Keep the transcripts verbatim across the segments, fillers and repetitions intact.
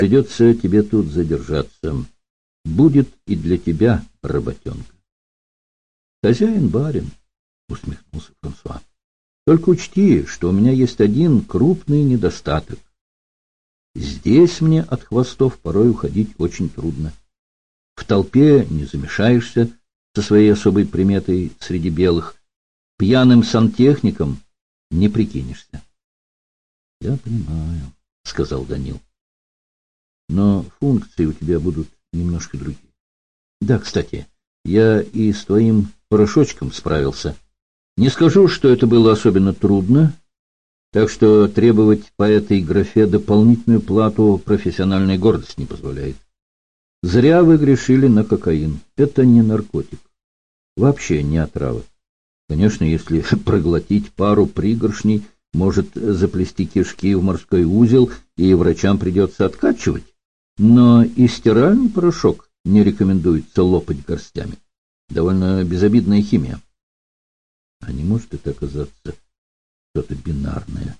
Придется тебе тут задержаться. Будет и для тебя работенка. Хозяин барин, усмехнулся Франсуа. Только учти, что у меня есть один крупный недостаток. Здесь мне от хвостов порой уходить очень трудно. В толпе не замешаешься со своей особой приметой среди белых. Пьяным сантехником не прикинешься. — Я понимаю, — сказал Данил. — Но функции у тебя будут немножко другие. Да, кстати, я и с твоим порошочком справился. Не скажу, что это было особенно трудно, так что требовать по этой графе дополнительную плату профессиональная гордость не позволяет. Зря вы грешили на кокаин. Это не наркотик. Вообще не отрава. Конечно, если проглотить пару пригоршней, может заплести кишки в морской узел, и врачам придется откачивать. Но и стиральный порошок не рекомендуется лопать горстями. Довольно безобидная химия. А не может это оказаться что-то бинарное?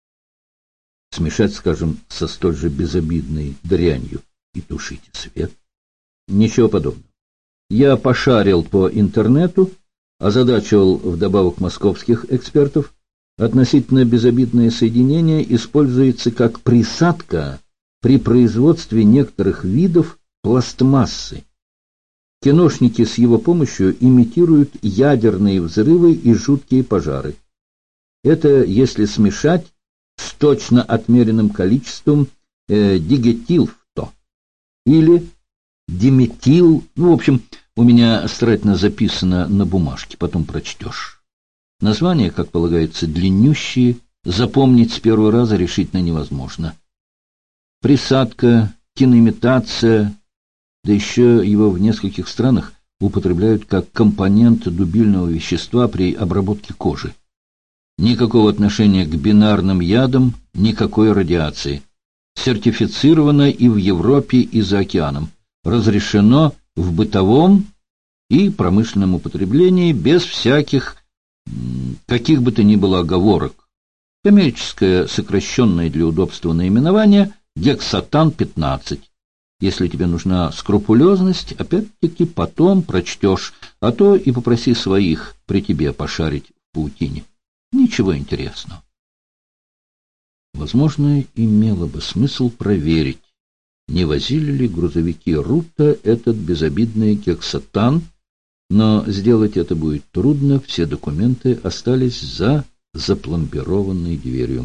Смешать, скажем, со столь же безобидной дрянью и тушите свет? Ничего подобного. Я пошарил по интернету, озадачивал вдобавок московских экспертов. Относительно безобидное соединение используется как присадка при производстве некоторых видов пластмассы. Киношники с его помощью имитируют ядерные взрывы и жуткие пожары. Это если смешать с точно отмеренным количеством э, дигетилфто или диметил. Ну, в общем, у меня старательно записано на бумажке, потом прочтешь. Названия, как полагается, длиннющие, запомнить с первого раза решительно невозможно. Присадка, киноимитация, да еще его в нескольких странах употребляют как компонент дубильного вещества при обработке кожи. Никакого отношения к бинарным ядам, никакой радиации. Сертифицировано и в Европе, и за океаном. Разрешено в бытовом и промышленном употреблении без всяких, каких бы то ни было оговорок. Коммерческое сокращенное для удобства наименование гексатан пятнадцать. Если тебе нужна скрупулезность, опять-таки потом прочтешь, а то и попроси своих при тебе пошарить в паутине. Ничего интересного. Возможно, имело бы смысл проверить, не возили ли грузовики Рута этот безобидный гексатан, но сделать это будет трудно, все документы остались за запломбированной дверью.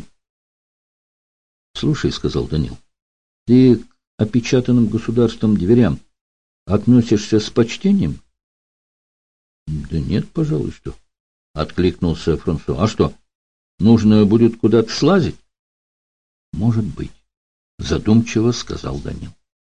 — Слушай, — сказал Данил, — ты к опечатанным государством дверям относишься с почтением? — Да нет, пожалуй, что. — откликнулся Франсуа. — А что, нужно будет куда-то слазить? — Может быть, — задумчиво сказал Данил.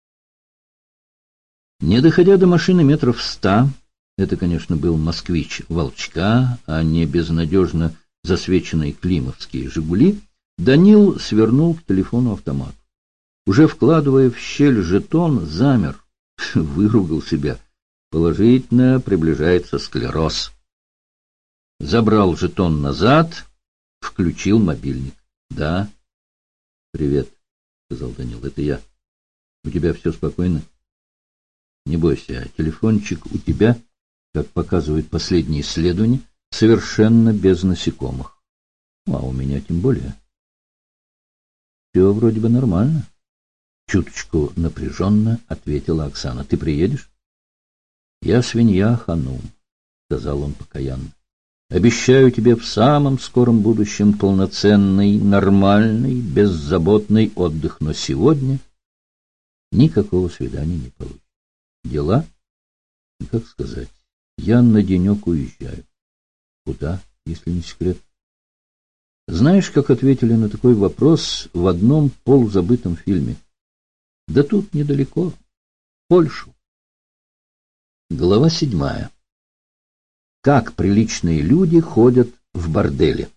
Не доходя до машины метров ста, это, конечно, был москвич Волчка, а не безнадежно засвеченные климовские «Жигули», Данил свернул к телефону-автомату. Уже вкладывая в щель жетон, замер, выругал себя. Положительно приближается склероз. Забрал жетон назад, включил мобильник. — Да. — Привет, — сказал Данил, — это я. У тебя все спокойно? — Не бойся, телефончик у тебя, как показывают последние исследования, совершенно без насекомых. А у меня тем более. Все вроде бы нормально. Чуточку напряженно ответила Оксана. Ты приедешь? Я свинья, ханум, сказал он покаянно. Обещаю тебе в самом скором будущем полноценный, нормальный, беззаботный отдых. Но сегодня никакого свидания не получится. Дела? Как сказать? Я на денек уезжаю. Куда, если не секрет? Знаешь, как ответили на такой вопрос в одном полузабытом фильме? Да тут недалеко. Польшу. Глава седьмая. Как приличные люди ходят в борделе.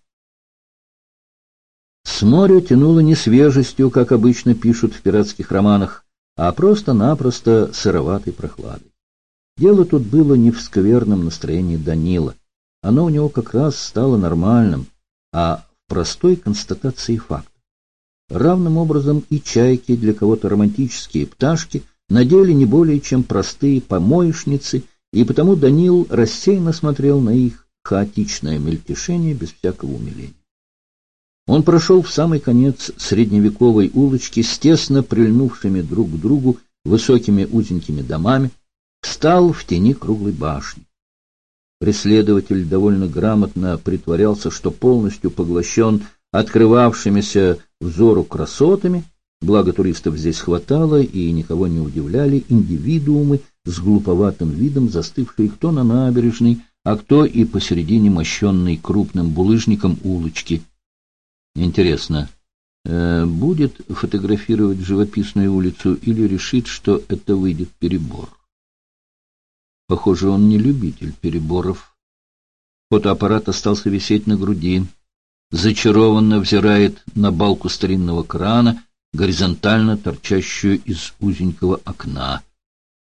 С моря тянуло не свежестью, как обычно пишут в пиратских романах, а просто-напросто сыроватой прохладой. Дело тут было не в скверном настроении Данила. Оно у него как раз стало нормальным, а в простой констатации факта. равным образом и чайки, для кого-то романтические пташки, на деле не более чем простые помоечницы, и потому Данил рассеянно смотрел на их хаотичное мельтешение без всякого умиления. Он прошел в самый конец средневековой улочки с тесно прильнувшими друг к другу высокими узенькими домами, встал в тени круглой башни. Преследователь довольно грамотно притворялся, что полностью поглощен открывавшимися взору красотами, благо туристов здесь хватало и никого не удивляли индивидуумы с глуповатым видом, застывшие кто на набережной, а кто и посередине мощенной крупным булыжником улочки. Интересно, э, будет фотографировать живописную улицу или решит, что это выйдет перебор? Похоже, он не любитель переборов. Фотоаппарат остался висеть на груди. Зачарованно взирает на балку старинного крана, горизонтально торчащую из узенького окна.